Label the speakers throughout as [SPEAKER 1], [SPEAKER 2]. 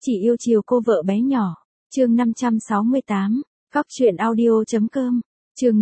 [SPEAKER 1] Chỉ yêu chiều cô vợ bé nhỏ. Chương 568, Góc truyện audio.com. Chương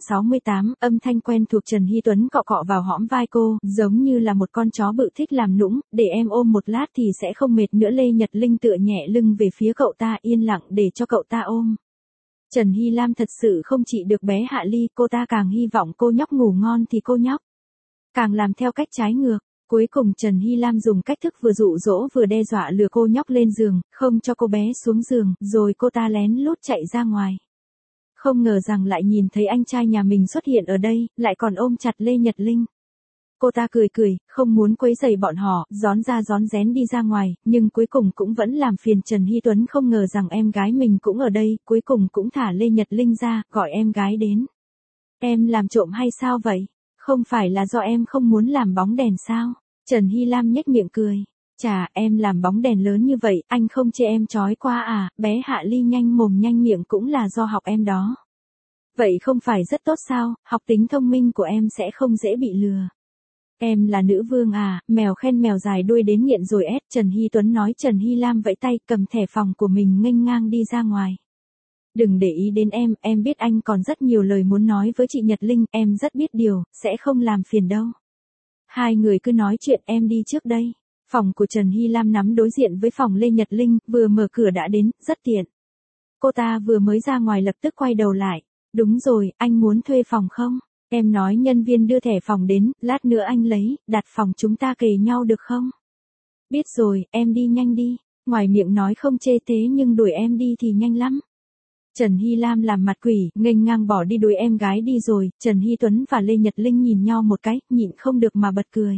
[SPEAKER 1] 568, âm thanh quen thuộc Trần Hy Tuấn cọ cọ vào hõm vai cô, giống như là một con chó bự thích làm nũng, để em ôm một lát thì sẽ không mệt nữa. Lê Nhật Linh tựa nhẹ lưng về phía cậu ta, yên lặng để cho cậu ta ôm. Trần Hy Lam thật sự không trị được bé Hạ Ly, cô ta càng hy vọng cô nhóc ngủ ngon thì cô nhóc càng làm theo cách trái ngược. Cuối cùng Trần Hy Lam dùng cách thức vừa dụ dỗ vừa đe dọa lừa cô nhóc lên giường, không cho cô bé xuống giường, rồi cô ta lén lút chạy ra ngoài. Không ngờ rằng lại nhìn thấy anh trai nhà mình xuất hiện ở đây, lại còn ôm chặt Lê Nhật Linh. Cô ta cười cười, không muốn quấy rầy bọn họ, rón ra rón rén đi ra ngoài, nhưng cuối cùng cũng vẫn làm phiền Trần Hy Tuấn. Không ngờ rằng em gái mình cũng ở đây, cuối cùng cũng thả Lê Nhật Linh ra, gọi em gái đến. Em làm trộm hay sao vậy? Không phải là do em không muốn làm bóng đèn sao? Trần Hy Lam nhếch miệng cười. Chà, em làm bóng đèn lớn như vậy, anh không chê em chói qua à? Bé Hạ Ly nhanh mồm nhanh miệng cũng là do học em đó. Vậy không phải rất tốt sao? Học tính thông minh của em sẽ không dễ bị lừa. Em là nữ vương à? Mèo khen mèo dài đuôi đến nghiện rồi ép. Trần Hy Tuấn nói. Trần Hy Lam vẫy tay cầm thẻ phòng của mình nghênh ngang đi ra ngoài. Đừng để ý đến em biết anh còn rất nhiều lời muốn nói với chị Nhật Linh, em rất biết điều, sẽ không làm phiền đâu. Hai người cứ nói chuyện, em đi trước đây. Phòng của Trần Hy Lam nắm đối diện với phòng Lê Nhật Linh, vừa mở cửa đã đến, rất tiện. Cô ta vừa mới ra ngoài lập tức quay đầu lại. Đúng rồi, anh muốn thuê phòng không? Em nói nhân viên đưa thẻ phòng đến, lát nữa anh lấy, đặt phòng chúng ta kề nhau được không? Biết rồi, em đi nhanh đi. Ngoài miệng nói không chê thế nhưng đuổi em đi thì nhanh lắm. Trần Hy Lam làm mặt quỷ, nghênh ngang bỏ đi đuổi em gái đi rồi. Trần Hy Tuấn và Lê Nhật Linh nhìn nhau một cái, nhịn không được mà bật cười.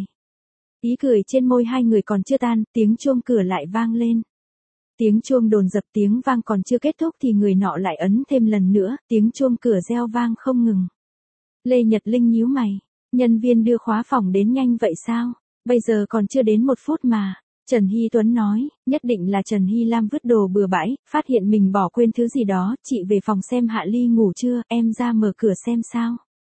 [SPEAKER 1] Ý cười trên môi hai người còn chưa tan, tiếng chuông cửa lại vang lên. Tiếng chuông đồn dập, tiếng vang còn chưa kết thúc thì người nọ lại ấn thêm lần nữa, tiếng chuông cửa reo vang không ngừng. Lê Nhật Linh nhíu mày, nhân viên đưa khóa phòng đến nhanh vậy sao? Bây giờ còn chưa đến 1 phút mà. Trần Hy Tuấn nói, nhất định là Trần Hy Lam vứt đồ bừa bãi, phát hiện mình bỏ quên thứ gì đó. Chị về phòng xem Hạ Ly ngủ chưa, em ra mở cửa xem sao.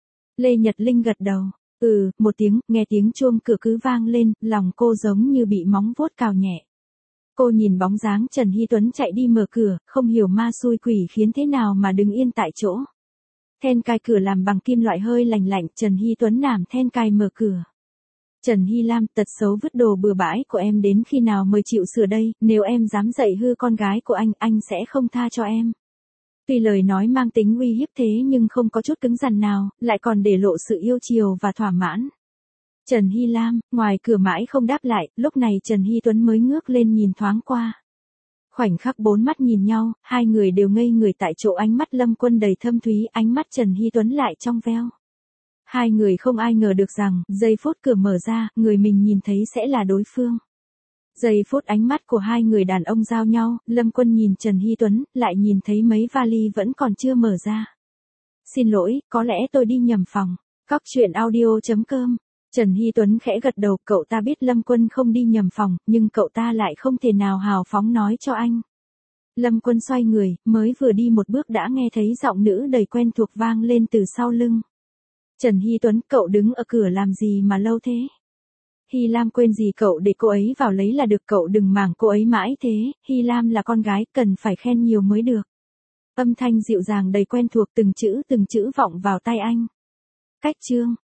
[SPEAKER 1] Lê Nhật Linh gật đầu. Một tiếng, nghe tiếng chuông cửa cứ vang lên, lòng cô giống như bị móng vuốt cào nhẹ. Cô nhìn bóng dáng Trần Hy Tuấn chạy đi mở cửa, không hiểu ma xui quỷ khiến thế nào mà đứng yên tại chỗ. Then cài cửa làm bằng kim loại hơi lành lạnh, Trần Hy Tuấn nảm then cài mở cửa. Trần Hy Lam, tật xấu vứt đồ bừa bãi của em đến khi nào mới chịu sửa đây, nếu em dám dạy hư con gái của anh sẽ không tha cho em. Tuy lời nói mang tính uy hiếp thế nhưng không có chút cứng rắn nào, lại còn để lộ sự yêu chiều và thỏa mãn. Trần Hy Lam, ngoài cửa mãi không đáp lại, lúc này Trần Hy Tuấn mới ngước lên nhìn thoáng qua. Khoảnh khắc 4 mắt nhìn nhau, hai người đều ngây người tại chỗ, ánh mắt Lâm Quân đầy thâm thúy, ánh mắt Trần Hy Tuấn lại trong veo. Hai người không ai ngờ được rằng, giây phút cửa mở ra, người mình nhìn thấy sẽ là đối phương. Giây phút ánh mắt của hai người đàn ông giao nhau, Lâm Quân nhìn Trần Hy Tuấn, lại nhìn thấy mấy vali vẫn còn chưa mở ra. Xin lỗi, có lẽ tôi đi nhầm phòng. Góc truyện audio.com. Trần Hy Tuấn khẽ gật đầu, cậu ta biết Lâm Quân không đi nhầm phòng, nhưng cậu ta lại không thể nào hào phóng nói cho anh. Lâm Quân xoay người, mới vừa đi một bước đã nghe thấy giọng nữ đầy quen thuộc vang lên từ sau lưng. Trần Hy Tuấn, cậu đứng ở cửa làm gì mà lâu thế? Hy Lam quên gì cậu để cô ấy vào lấy là được, cậu đừng màng cô ấy mãi thế, Hy Lam là con gái, cần phải khen nhiều mới được. Âm thanh dịu dàng đầy quen thuộc, từng chữ vọng vào tai anh. Cách chương.